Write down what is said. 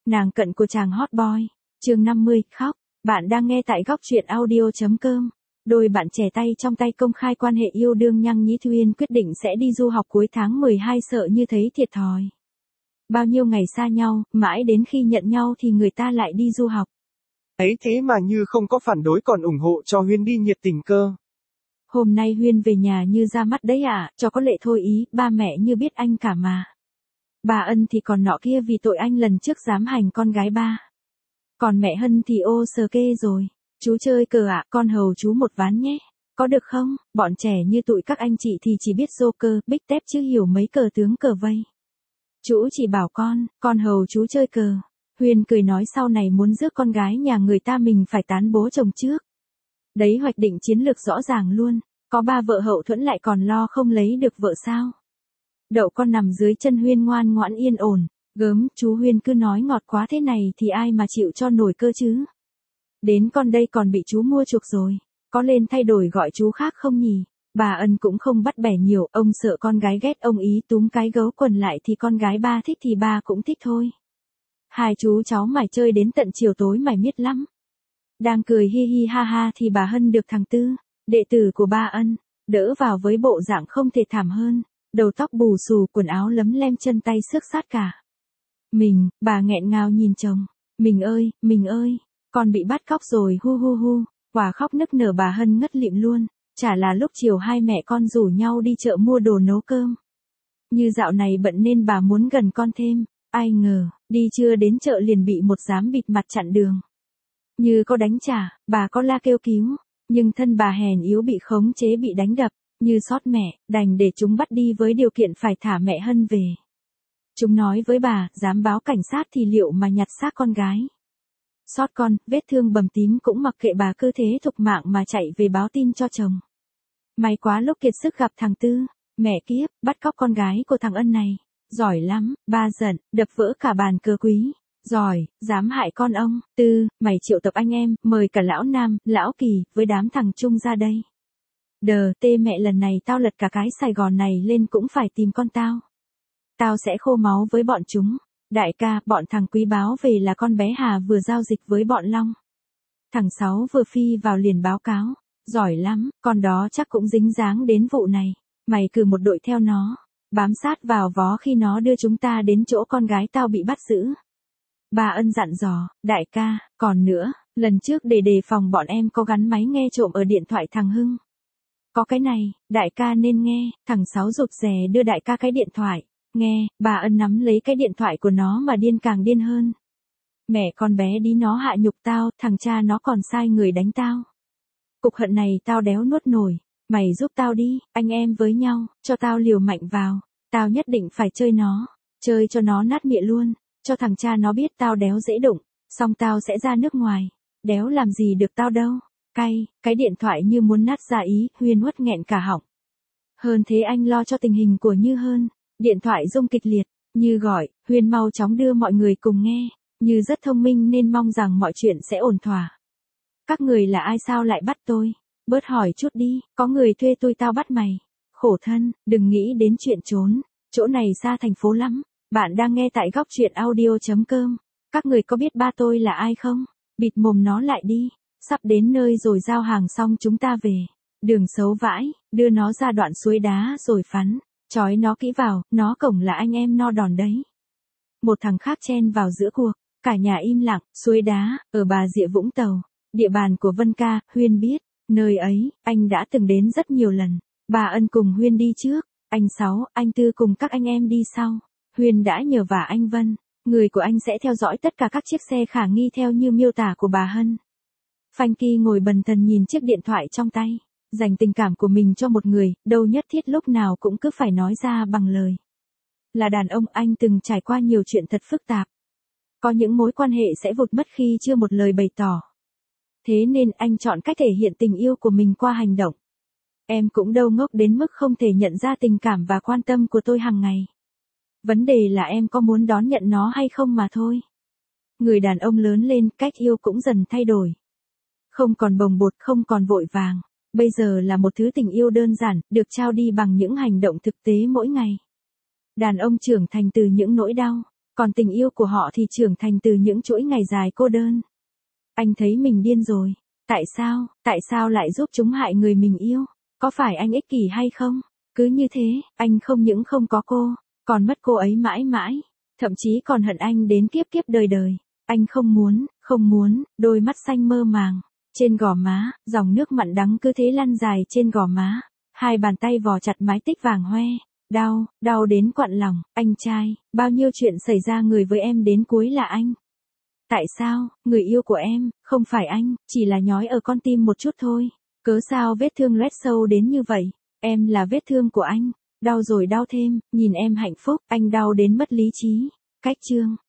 Nàng cận của chàng hot boy. Chương 50, khóc. Bạn đang nghe tại góc truyện audio.com. Đôi bạn trẻ tay trong tay công khai quan hệ yêu đương. Nhăng Nhĩ Thuyên quyết định sẽ đi du học cuối tháng 12, sợ như thấy thiệt thòi. Bao nhiêu ngày xa nhau, mãi đến khi nhận nhau thì người ta lại đi du học. Ấy thế mà Như không có phản đối còn ủng hộ cho Huyên đi nhiệt tình cơ. Hôm nay Huyên về nhà Như ra mắt đấy ạ, cho có lệ thôi ý, ba mẹ Như biết anh cả mà. Bà Ân thì còn nọ kia vì tội anh lần trước dám hành con gái ba. Còn mẹ Hân thì ô sờ kê rồi. Chú chơi cờ ạ, con hầu chú một ván nhé. Có được không? Bọn trẻ như tụi các anh chị thì chỉ biết joker, bích tép chứ hiểu mấy cờ tướng cờ vây. Chú chỉ bảo con hầu chú chơi cờ. Huyên cười nói sau này muốn rước con gái nhà người ta mình phải tán bố chồng trước. Đấy hoạch định chiến lược rõ ràng luôn. Có ba vợ hậu thuẫn lại còn lo không lấy được vợ sao? Đậu con nằm dưới chân Huyên ngoan ngoãn yên ổn. Gớm, chú Huyên cứ nói ngọt quá thế này thì ai mà chịu cho nổi cơ chứ? Đến con đây còn bị chú mua chuộc rồi. Có lên thay đổi gọi chú khác không nhỉ? Bà Ân cũng không bắt bẻ nhiều, ông sợ con gái ghét ông ý túm cái gấu quần lại thì con gái ba thích thì ba cũng thích thôi. Hai chú cháu mải chơi đến tận chiều tối mải miết lắm. Đang cười hi hi ha ha thì bà Hân được thằng Tư, đệ tử của ba Ân, đỡ vào với bộ dạng không thể thảm hơn, đầu tóc bù xù, quần áo lấm lem, chân tay xước sát cả. Bà nghẹn ngào nhìn chồng, mình ơi, con bị bắt cóc rồi hu hu hu, quả khóc nức nở. Bà Hân ngất lịm luôn, chả là lúc chiều hai mẹ con rủ nhau đi chợ mua đồ nấu cơm. Như dạo này bận nên bà muốn gần con thêm, ai ngờ, đi chưa đến chợ liền bị một đám bịt mặt chặn đường. Như có đánh trả, bà có la kêu cứu, nhưng thân bà hèn yếu bị khống chế bị đánh đập, Như xót mẹ, đành để chúng bắt đi với điều kiện phải thả mẹ Hân về. Chúng nói với bà, dám báo cảnh sát thì liệu mà nhặt xác con gái. Xót con, vết thương bầm tím cũng mặc kệ bà, cứ thế thục mạng mà chạy về báo tin cho chồng. May quá lúc kiệt sức gặp thằng Tư, mẹ kiếp, bắt cóc con gái của thằng Ân này. Giỏi lắm, ba giận, đập vỡ cả bàn cờ quý. Giỏi, dám hại con ông. Tư, mày triệu tập anh em, mời cả lão Nam, lão Kỳ, với đám thằng Trung ra đây. Đờ tê mẹ, lần này tao lật cả cái Sài Gòn này lên cũng phải tìm con tao. Tao sẽ khô máu với bọn chúng. Đại ca, bọn thằng Quý báo về là con bé Hà vừa giao dịch với bọn Long. Thằng Sáu vừa phi vào liền báo cáo. Giỏi lắm, con đó chắc cũng dính dáng đến vụ này. Mày cử một đội theo nó, bám sát vào vó khi nó đưa chúng ta đến chỗ con gái tao bị bắt giữ. Bà Ân dặn dò, đại ca, còn nữa, lần trước để đề phòng bọn em có gắn máy nghe trộm ở điện thoại thằng Hưng. Có cái này, đại ca nên nghe. Thằng Sáu rụt rè đưa đại ca cái điện thoại. Nghe, bà Ân nắm lấy cái điện thoại của nó mà điên càng điên hơn. Mẹ con bé đi, nó hạ nhục tao, thằng cha nó còn sai người đánh tao. Cục hận này tao đéo nuốt nổi. Mày giúp tao đi, anh em với nhau, cho tao liều mạnh vào. Tao nhất định phải chơi nó, chơi cho nó nát miệng luôn. Cho thằng cha nó biết tao đéo dễ đụng, xong tao sẽ ra nước ngoài. Đéo làm gì được tao đâu. Cái điện thoại như muốn nát ra ý, Huyên uất nghẹn cả họng. Hơn thế anh lo cho tình hình của Như hơn. Điện thoại rung kịch liệt, Như gọi, Huyên mau chóng đưa mọi người cùng nghe. Như rất thông minh nên mong rằng mọi chuyện sẽ ổn thỏa. Các người là ai sao lại bắt tôi? Bớt hỏi chút đi, có người thuê tôi tao bắt mày. Khổ thân, đừng nghĩ đến chuyện trốn. Chỗ này xa thành phố lắm. Bạn đang nghe tại góc truyện audio.com. Các người có biết ba tôi là ai không? Bịt mồm nó lại đi. Sắp đến nơi rồi, giao hàng xong chúng ta về. Đường xấu vãi, đưa nó ra đoạn suối đá rồi phắn. Chói nó kỹ vào, nó cổng là anh em no đòn đấy. Một thằng khác chen vào giữa cuộc. Cả nhà im lặng. Suối đá, ở Bà Rịa Vũng Tàu. Địa bàn của Vân ca, Huyên biết. Nơi ấy, anh đã từng đến rất nhiều lần. Bà Ân cùng Huyên đi trước. Anh Sáu, anh Tư cùng các anh em đi sau. Huyên đã nhờ vả anh Vân. Người của anh sẽ theo dõi tất cả các chiếc xe khả nghi theo như miêu tả của bà Hân. Phanh Kỳ ngồi bần thần nhìn chiếc điện thoại trong tay. Dành tình cảm của mình cho một người, đâu nhất thiết lúc nào cũng cứ phải nói ra bằng lời. Là đàn ông, anh từng trải qua nhiều chuyện thật phức tạp. Có những mối quan hệ sẽ vụt mất khi chưa một lời bày tỏ. Thế nên anh chọn cách thể hiện tình yêu của mình qua hành động. Em cũng đâu ngốc đến mức không thể nhận ra tình cảm và quan tâm của tôi hàng ngày. Vấn đề là em có muốn đón nhận nó hay không mà thôi. Người đàn ông lớn lên, cách yêu cũng dần thay đổi. Không còn bồng bột, không còn vội vàng. Bây giờ là một thứ tình yêu đơn giản, được trao đi bằng những hành động thực tế mỗi ngày. Đàn ông trưởng thành từ những nỗi đau. Còn tình yêu của họ thì trưởng thành từ những chuỗi ngày dài cô đơn. Anh thấy mình điên rồi. Tại sao lại giúp chúng hại người mình yêu? Có phải anh ích kỷ hay không? Cứ như thế, anh không những không có cô, còn mất cô ấy mãi mãi. Thậm chí còn hận anh đến kiếp kiếp đời đời. Anh không muốn, đôi mắt xanh mơ màng. Trên gò má, dòng nước mặn đắng cứ thế lăn dài trên gò má. Hai bàn tay vò chặt mái tóc vàng hoe. Đau đến quặn lòng, anh trai, bao nhiêu chuyện xảy ra người với em đến cuối là anh. Tại sao, người yêu của em, không phải anh, chỉ là nhói ở con tim một chút thôi. Cớ sao vết thương loét sâu đến như vậy, em là vết thương của anh. Đau rồi đau thêm, nhìn em hạnh phúc, anh đau đến mất lý trí. Cách chương